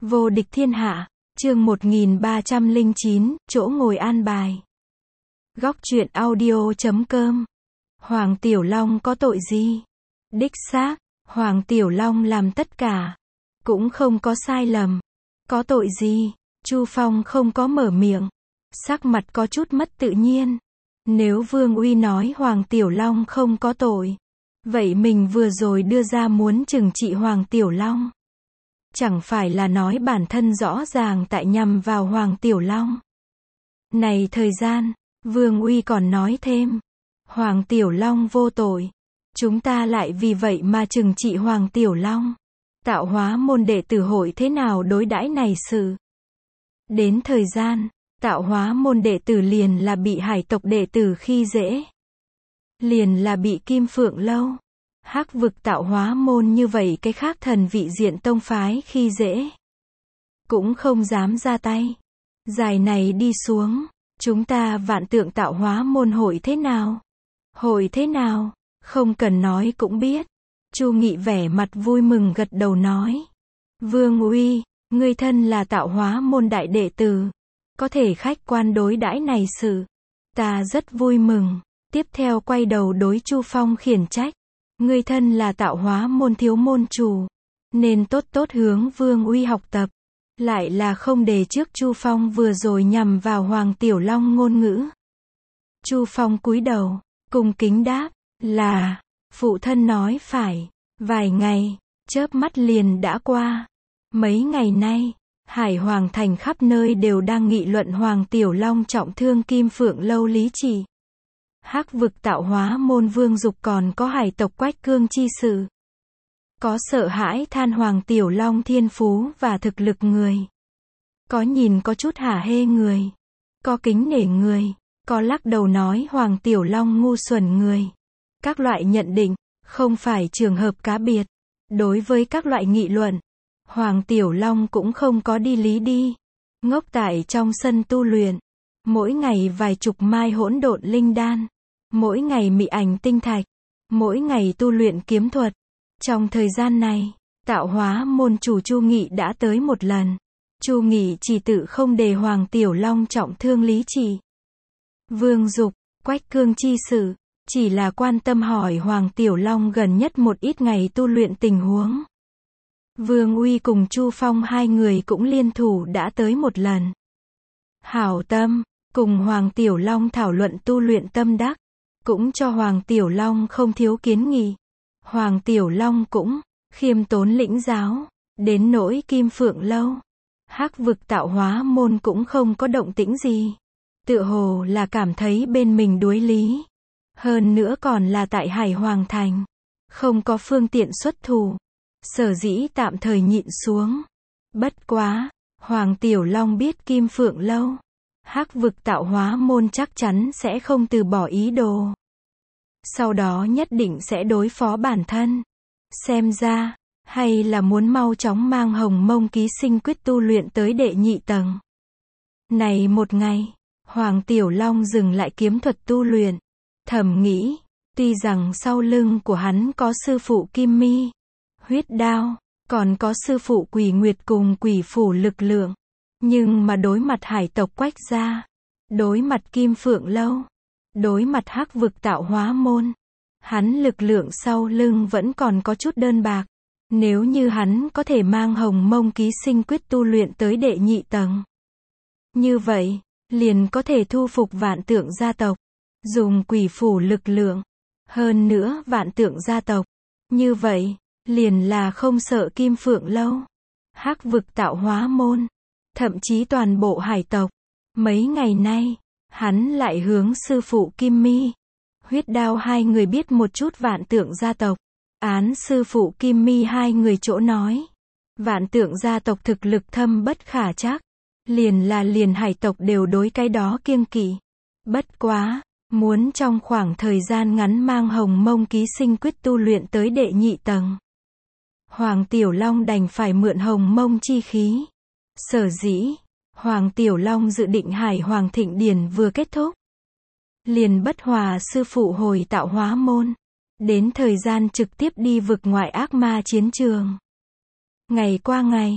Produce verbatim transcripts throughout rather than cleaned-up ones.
Vô địch thiên hạ, chương một nghìn ba trăm lẻ chín, chỗ ngồi an bài. Góc truyện audio chấm com. Hoàng Tiểu Long có tội gì? Đích xác, Hoàng Tiểu Long làm tất cả, cũng không có sai lầm. Có tội gì? Chu Phong không có mở miệng, sắc mặt có chút mất tự nhiên. Nếu Vương Uy nói Hoàng Tiểu Long không có tội, vậy mình vừa rồi đưa ra muốn trừng trị Hoàng Tiểu Long, chẳng phải là nói bản thân rõ ràng tại nhằm vào Hoàng Tiểu Long. Này thời gian, Vương Uy còn nói thêm, Hoàng Tiểu Long vô tội, chúng ta lại vì vậy mà trừng trị Hoàng Tiểu Long. Tạo hóa môn đệ tử hội thế nào đối đãi này sự? Đến thời gian, tạo hóa môn đệ tử liền là bị hải tộc đệ tử khi dễ, liền là bị Kim Phượng Lâu, Hắc vực tạo hóa môn như vậy cái khác thần vị diện tông phái khi dễ, cũng không dám ra tay. Dài này đi xuống, chúng ta vạn tượng tạo hóa môn hội thế nào? Hội thế nào? Không cần nói cũng biết. Chu Nghị vẻ mặt vui mừng gật đầu nói. Vương Uy, ngươi thân là tạo hóa môn đại đệ tử, có thể khách quan đối đãi này sự, ta rất vui mừng. Tiếp theo quay đầu đối Chu Phong khiển trách. Ngươi thân là tạo hóa môn thiếu môn chủ, nên tốt tốt hướng Vương Uy học tập. Lại là không đề trước Chu Phong vừa rồi nhằm vào Hoàng Tiểu Long ngôn ngữ. Chu Phong cúi đầu, cung kính đáp, là, phụ thân nói phải. Vài ngày, chớp mắt liền đã qua. Mấy ngày nay, Hải Hoàng thành khắp nơi đều đang nghị luận Hoàng Tiểu Long trọng thương Kim Phượng Lâu lý chỉ. Hắc vực tạo hóa môn Vương Dục còn có hải tộc Quách Cương chi sự. Có sợ hãi than Hoàng Tiểu Long thiên phú và thực lực người. Có nhìn có chút hả hê người. Có kính nể người. Có lắc đầu nói Hoàng Tiểu Long ngu xuẩn người. Các loại nhận định, không phải trường hợp cá biệt. Đối với các loại nghị luận, Hoàng Tiểu Long cũng không có đi lý đi. Ngốc tại trong sân tu luyện. Mỗi ngày vài chục mai hỗn độn linh đan. Mỗi ngày mị ảnh tinh thạch. Mỗi ngày tu luyện kiếm thuật. Trong thời gian này, tạo hóa môn chủ Chu Nghị đã tới một lần. Chu Nghị chỉ tự không đề Hoàng Tiểu Long trọng thương lý chỉ. Vương Dục, Quách Cương chi sự, chỉ là quan tâm hỏi Hoàng Tiểu Long gần nhất một ít ngày tu luyện tình huống. Vương Uy cùng Chu Phong hai người cũng liên thủ đã tới một lần. Hảo tâm, cùng Hoàng Tiểu Long thảo luận tu luyện tâm đắc, cũng cho Hoàng Tiểu Long không thiếu kiến nghị. Hoàng Tiểu Long cũng khiêm tốn lĩnh giáo. Đến nỗi Kim Phượng Lâu, Hắc vực tạo hóa môn cũng không có động tĩnh gì. Tựa hồ là cảm thấy bên mình đối lý. Hơn nữa còn là tại Hải Hoàng thành, không có phương tiện xuất thủ, sở dĩ tạm thời nhịn xuống. Bất quá, Hoàng Tiểu Long biết Kim Phượng Lâu, Hắc vực tạo hóa môn chắc chắn sẽ không từ bỏ ý đồ. Sau đó nhất định sẽ đối phó bản thân. Xem ra, hay là muốn mau chóng mang Hồng Mông ký sinh quyết tu luyện tới đệ nhị tầng. Này một ngày, Hoàng Tiểu Long dừng lại kiếm thuật tu luyện. Thầm nghĩ, tuy rằng sau lưng của hắn có sư phụ Kim Mi, huyết đao, còn có sư phụ Quỷ Nguyệt cùng Quỷ Phủ lực lượng, nhưng mà đối mặt hải tộc Quách gia, đối mặt Kim Phượng Lâu, đối mặt Hắc vực tạo hóa môn, hắn lực lượng sau lưng vẫn còn có chút đơn bạc. Nếu như hắn có thể mang Hồng Mông ký sinh quyết tu luyện tới đệ nhị tầng, như vậy, liền có thể thu phục vạn tượng gia tộc, dùng Quỷ Phủ lực lượng. Hơn nữa vạn tượng gia tộc, như vậy, liền là không sợ Kim Phượng Lâu, Hắc vực tạo hóa môn, thậm chí toàn bộ hải tộc. Mấy ngày nay, hắn lại hướng sư phụ Kim Mi, huyết đao hai người biết một chút vạn tượng gia tộc. Án sư phụ Kim Mi hai người chỗ nói, vạn tượng gia tộc thực lực thâm bất khả trắc, liền là liền hải tộc đều đối cái đó kiêng kỵ. Bất quá, muốn trong khoảng thời gian ngắn mang Hồng Mông ký sinh quyết tu luyện tới đệ nhị tầng, Hoàng Tiểu Long đành phải mượn Hồng Mông chi khí. Sở dĩ, Hoàng Tiểu Long dự định Hải Hoàng thịnh điển vừa kết thúc, liền bất hòa sư phụ hồi tạo hóa môn, đến thời gian trực tiếp đi vực ngoại ác ma chiến trường. Ngày qua ngày,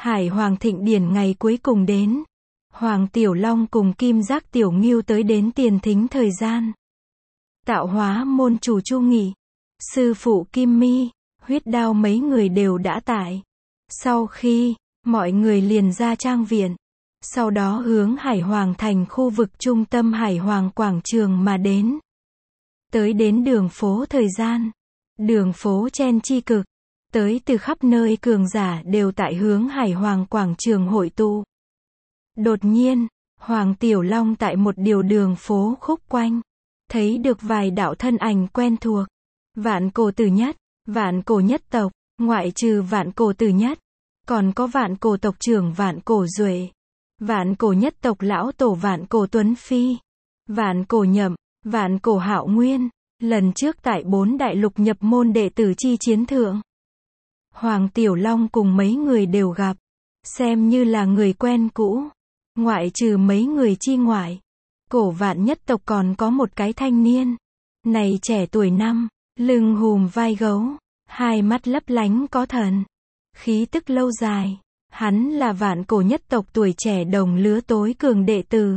Hải Hoàng thịnh điển ngày cuối cùng đến. Hoàng Tiểu Long cùng Kim Giác Tiểu Ngưu tới đến tiền thính thời gian. Tạo hóa môn chủ Chu Nghị, sư phụ Kim Mi, Huyết Đao mấy người đều đã tại. Sau khi, mọi người liền ra trang viện. Sau đó hướng Hải Hoàng thành khu vực trung tâm Hải Hoàng quảng trường mà đến. Tới đến đường phố thời gian. Đường phố chen chi cực. Tới từ khắp nơi cường giả đều tại hướng Hải Hoàng quảng trường hội tụ. Đột nhiên, Hoàng Tiểu Long tại một điều đường phố khúc quanh. Thấy được vài đạo thân ảnh quen thuộc. Vạn Cổ Tử Nhất, Vạn Cổ nhất tộc, ngoại trừ Vạn Cổ Tử Nhất. Còn có Vạn Cổ tộc trưởng Vạn Cổ Duệ. Vạn Cổ nhất tộc lão tổ Vạn Cổ Tuấn Phi. Vạn Cổ Nhậm, Vạn Cổ Hạo Nguyên. Lần trước tại bốn đại lục nhập môn đệ tử chi chiến thượng. Hoàng Tiểu Long cùng mấy người đều gặp. Xem như là người quen cũ. Ngoại trừ mấy người chi ngoại. Cổ Vạn nhất tộc còn có một cái thanh niên. Này trẻ tuổi năm, lưng hùm vai gấu. Hai mắt lấp lánh có thần. Khí tức lâu dài. Hắn là Vạn Cổ nhất tộc tuổi trẻ đồng lứa tối cường đệ tử.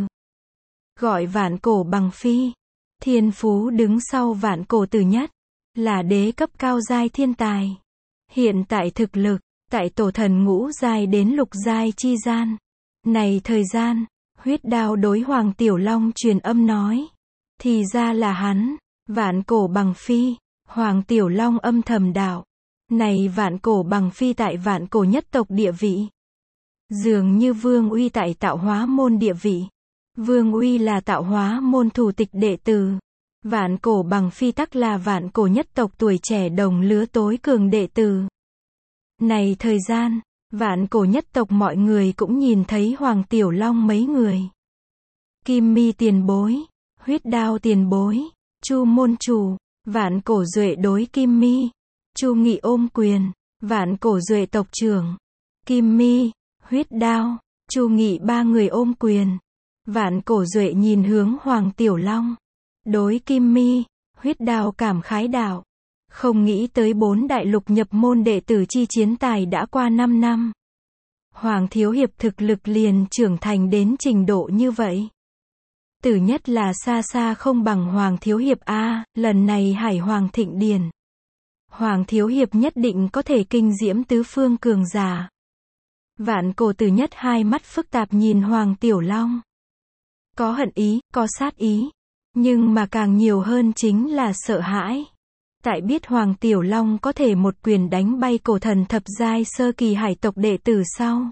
Gọi Vạn Cổ Bằng Phi. Thiên phú đứng sau Vạn Cổ Tử Nhất. Là đế cấp cao giai thiên tài. Hiện tại thực lực, tại tổ thần ngũ giai đến lục giai chi gian. Này thời gian, Huyết Đao đối Hoàng Tiểu Long truyền âm nói. Thì ra là hắn, Vạn Cổ Bằng Phi. Hoàng Tiểu Long âm thầm đạo. Này Vạn Cổ Bằng Phi tại Vạn Cổ nhất tộc địa vị. Dường như Vương Uy tại tạo hóa môn địa vị. Vương Uy là tạo hóa môn thủ tịch đệ tử. Vạn Cổ Bằng Phi tắc là Vạn Cổ nhất tộc tuổi trẻ đồng lứa tối cường đệ tử. Này thời gian, Vạn Cổ nhất tộc mọi người cũng nhìn thấy Hoàng Tiểu Long mấy người. Kim Mi tiền bối, Huyết Đao tiền bối, Chu môn chủ, Vạn Cổ Duệ đối Kim Mi. Chu Nghị ôm quyền, Vạn Cổ Duệ tộc trưởng. Kim Mi, Huyết Đao, Chu Nghị ba người ôm quyền. Vạn Cổ Duệ nhìn hướng Hoàng Tiểu Long. Đối Kim Mi, Huyết Đao cảm khái đạo. Không nghĩ tới bốn đại lục nhập môn đệ tử chi chiến tài đã qua năm năm. Hoàng Thiếu Hiệp thực lực liền trưởng thành đến trình độ như vậy. Tử Nhất là xa xa không bằng Hoàng Thiếu Hiệp A, lần này Hải Hoàng thịnh điển. Hoàng Thiếu Hiệp nhất định có thể kinh diễm tứ phương cường giả. Vạn Cổ Tử Nhất hai mắt phức tạp nhìn Hoàng Tiểu Long. Có hận ý, có sát ý. Nhưng mà càng nhiều hơn chính là sợ hãi. Tại biết Hoàng Tiểu Long có thể một quyền đánh bay cổ thần thập giai sơ kỳ hải tộc đệ tử sau.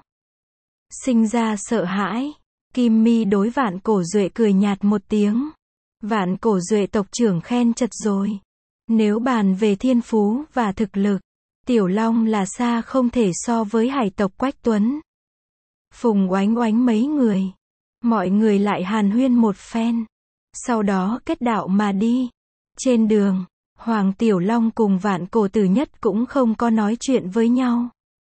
Sinh ra sợ hãi. Kim Mi đối Vạn Cổ Duệ cười nhạt một tiếng. Vạn Cổ Duệ tộc trưởng khen chật rồi. Nếu bàn về thiên phú và thực lực, Tiểu Long là xa không thể so với hải tộc Quách Tuấn. Phùng Oánh Oánh mấy người. Mọi người lại hàn huyên một phen. Sau đó kết đạo mà đi. Trên đường, Hoàng Tiểu Long cùng Vạn Cổ Tử Nhất cũng không có nói chuyện với nhau.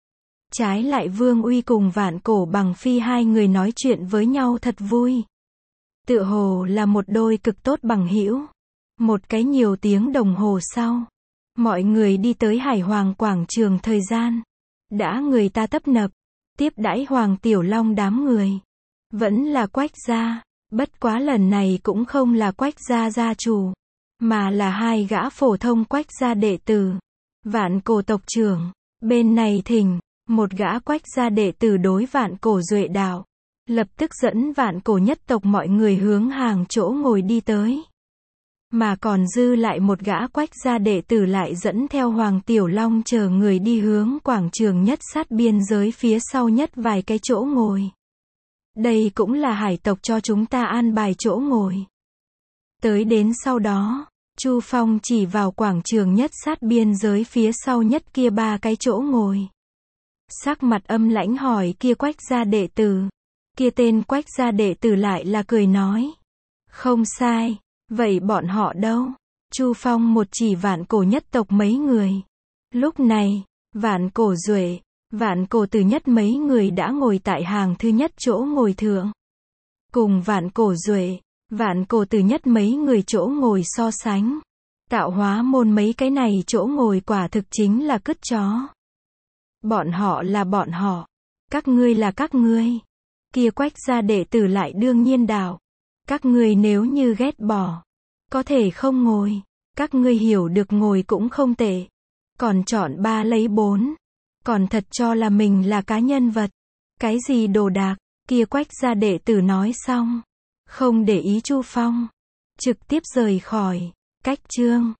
Trái lại Vương Uy cùng Vạn Cổ Bằng Phi hai người nói chuyện với nhau thật vui. Tựa hồ là một đôi cực tốt bằng hữu. Một cái nhiều tiếng đồng hồ sau, mọi người đi tới Hải Hoàng quảng trường thời gian. Đã người ta tấp nập, tiếp đãi Hoàng Tiểu Long đám người. Vẫn là Quách gia, bất quá lần này cũng không là Quách gia gia chủ, mà là hai gã phổ thông Quách gia đệ tử. Vạn Cổ tộc trưởng, bên này thỉnh, một gã Quách gia đệ tử đối Vạn Cổ Duệ đạo. Lập tức dẫn Vạn Cổ nhất tộc mọi người hướng hàng chỗ ngồi đi tới. Mà còn dư lại một gã Quách gia đệ tử lại dẫn theo Hoàng Tiểu Long chờ người đi hướng quảng trường nhất sát biên giới phía sau nhất vài cái chỗ ngồi. Đây cũng là hải tộc cho chúng ta an bài chỗ ngồi. Tới đến sau đó, Chu Phong chỉ vào quảng trường nhất sát biên giới phía sau nhất kia ba cái chỗ ngồi. Sắc mặt âm lãnh hỏi kia Quách gia đệ tử. Kia tên Quách gia đệ tử lại là cười nói. Không sai, vậy bọn họ đâu? Chu Phong một chỉ Vạn Cổ nhất tộc mấy người. Lúc này, Vạn Cổ Duệ, Vạn Cổ Tử Nhất mấy người đã ngồi tại hàng thứ nhất chỗ ngồi thượng. Cùng Vạn Cổ Duệ, Vạn Cổ Tử Nhất mấy người chỗ ngồi so sánh. Tạo hóa môn mấy cái này chỗ ngồi quả thực chính là cứt chó. Bọn họ là bọn họ. Các ngươi là các ngươi. Kia Quách gia đệ tử lại đương nhiên đạo. Các ngươi nếu như ghét bỏ, có thể không ngồi. Các ngươi hiểu được ngồi cũng không tệ. Còn chọn ba lấy bốn. Còn thật cho là mình là cá nhân vật. Cái gì đồ đạc, kia Quách gia đệ tử nói xong. Không để ý Chu Phong. Trực tiếp rời khỏi. Cách chương.